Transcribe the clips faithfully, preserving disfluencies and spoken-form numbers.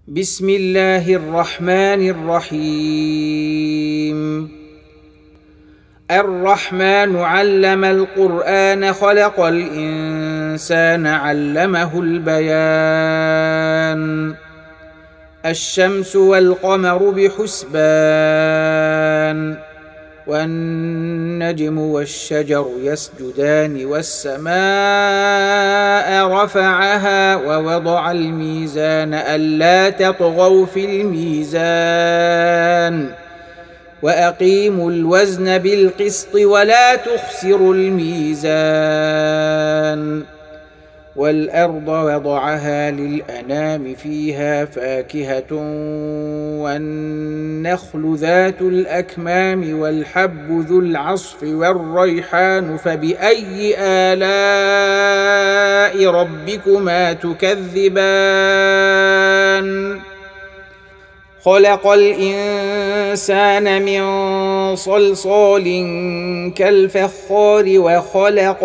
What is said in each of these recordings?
بسم الله الرحمن الرحيم. الرحمن علم القرآن خلق الإنسان علمه البيان. الشمس والقمر بحسبان والنجم والشجر يسجدان والسماء رفعها ووضع الميزان ألا تطغوا في الميزان وأقيموا الوزن بالقسط ولا تخسروا الميزان. والأرض وضعها للأنام فيها فاكهة والنخل ذات الأكمام والحب ذو العصف والريحان فبأي آلاء ربكما تكذبان؟ خلق الإنسان من صلصال كالفخار وخلق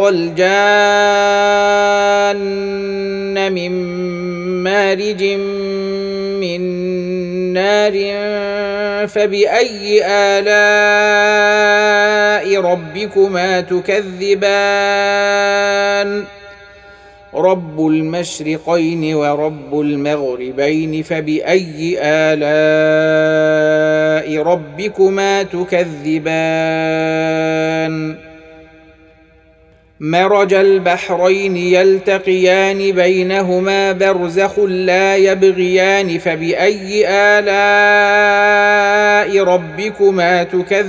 الجان من مارج من نار فبأي آلاء ربكما تكذبان؟ رب المشرقين ورب المغربين فبأي آلاء ربكما تكذبان؟ مرج البحرين يلتقيان بينهما برزخ لا يبغيان فبأي آلاء ربكما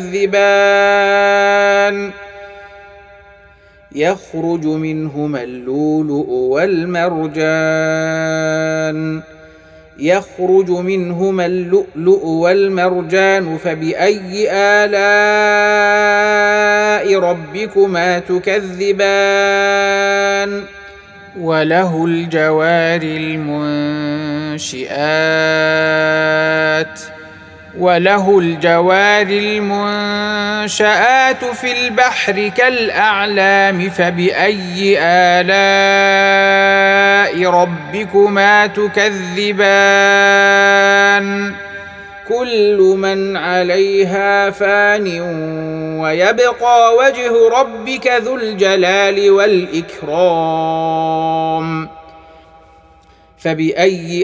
تكذبان؟ يخرج منهما اللؤلؤ والمرجان يخرج منهما اللؤلؤ والمرجان فبأي آلاء ربكما تكذبان؟ وله الجوار المنشآت وله الجوار المنشآت في البحر كالأعلام فبأي آلاء ربكما تكذبان؟ كل من عليها فان ويبقى وجه ربك ذو الجلال والإكرام. فبأي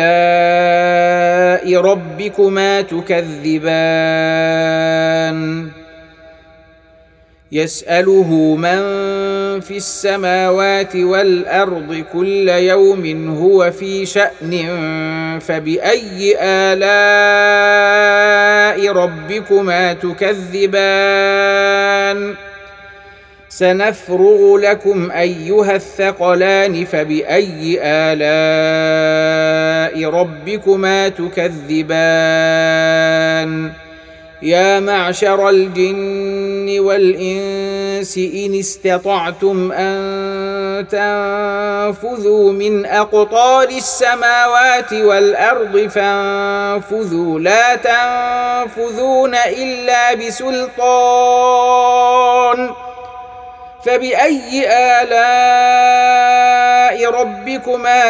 آلاء ربكما تكذبان؟ يسأله من في السماوات والأرض كل يوم هو في شأن فبأي آلاء ربكما تكذبان؟ سنفرغ لكم أيها الثقلان فبأي آلاء ربكما تكذبان؟ يا معشر الجن والإنس إن استطعتم أن تنفذوا من أقطار السماوات والأرض فانفذوا لا تنفذون إلا بسلطان. فبأي آلاء ربكما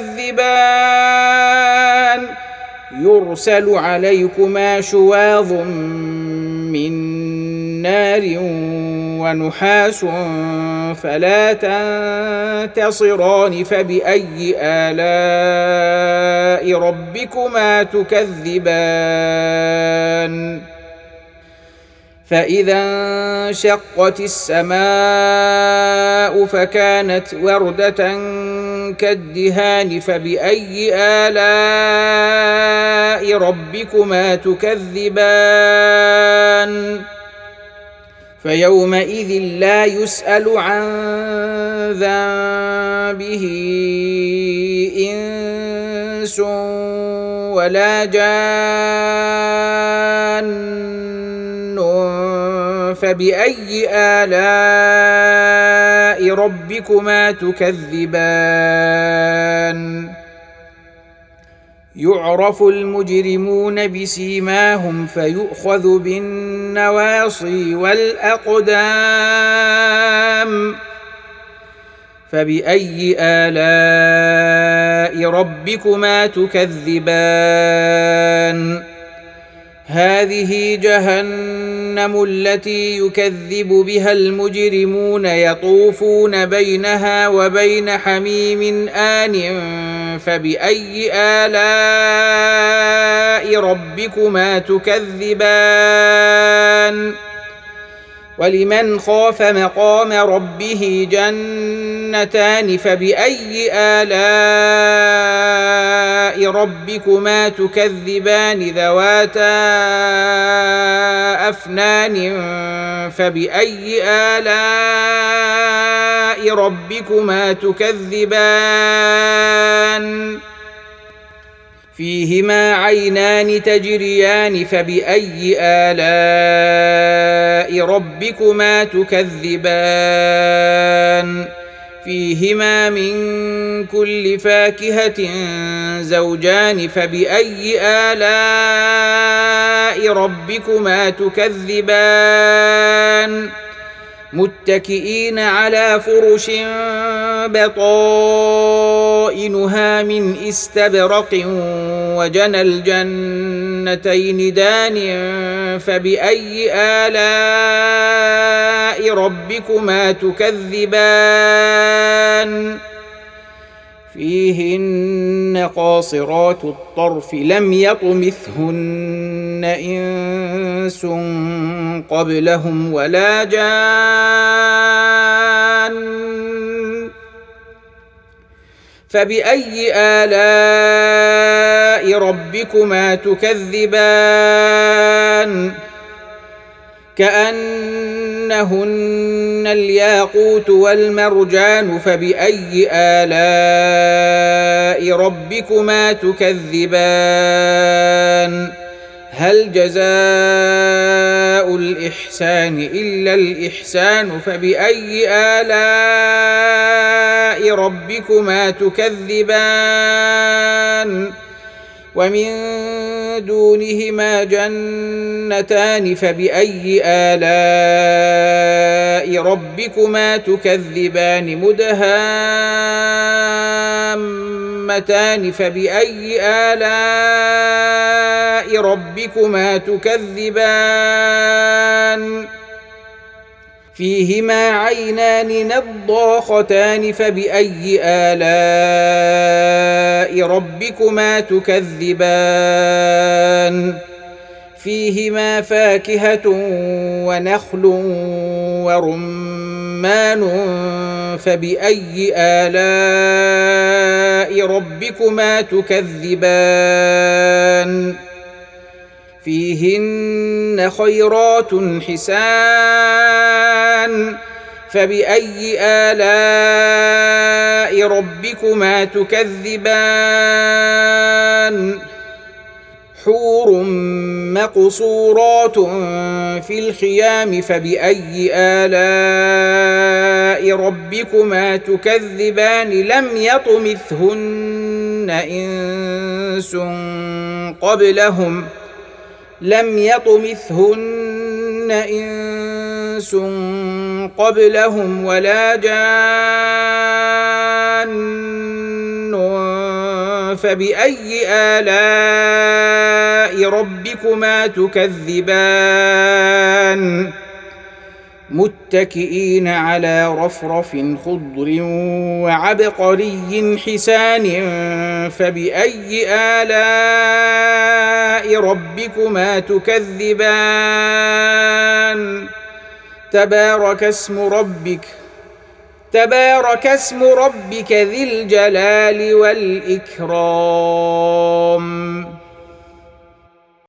تكذبان؟ يرسل عليكما شواظ من نار ونحاس فلا تنتصران فبأي آلاء ربكما تكذبان؟ فإذا انشقت السماء فكانت وردة كالدهان فبأي آلاء ربكما تكذبان؟ فيومئذ لا يسأل عن ذنبه إنس ولا جان فبأي آلاء ربكما تكذبان؟ يعرف المجرمون بسيماهم فيؤخذ بالنواصي والأقدام فبأي آلاء آلاء ربكما تكذبان هذه جهنم التي يكذب بها المجرمون يطوفون بينها وبين حميم آن فبأي آلاء ربكما تكذبان ولمن خاف مقام ربه جنتان فبأي آلاء ربكما تكذبان ذواتا أفنان فبأي آلاء ربكما تكذبان فيهما عينان تجريان فبأي آلاء ربكما تكذبان فيهما من كل فاكهة زوجان فبأي آلاء ربكما تكذبان متكئين على فرش بطائنها من استبرق وجنى الجنتين دان فبأي آلاء ربكما تكذبان فيهن قاصرات الطرف لم يطمثهن إنس قبلهم ولا جان فبأي آلاء ربكما تكذبان كأنهن الياقوت والمرجان فبأي آلاء ربكما تكذبان هل جزاء الإحسان إلا الإحسان فبأي آلاء ربكما تكذبان ومن دونهما جنتان فبأي آلاء ربكما تكذبان مدهامتان فبأي آلاء ربكما تكذبان فيهما عينان نضاختان فبأي آلاء ربكما تكذبان فيهما فاكهة ونخل ورمان فبأي آلاء ربكما تكذبان فيهن خيرات حسان فبأي آلاء ربكما تكذبان حور مقصورات في الخيام فبأي آلاء ربكما تكذبان لم يطمثهن إنس قبلهم لم يطمثهن إنس قبلهم ولا جان فبأي آلاء ربكما تكذبان متكئين على رفرف خضر وعبقري حسان فبأي آلاء ربكما تكذبان تبارك اسم ربك تبارك اسم ربك ذي الجلال والإكرام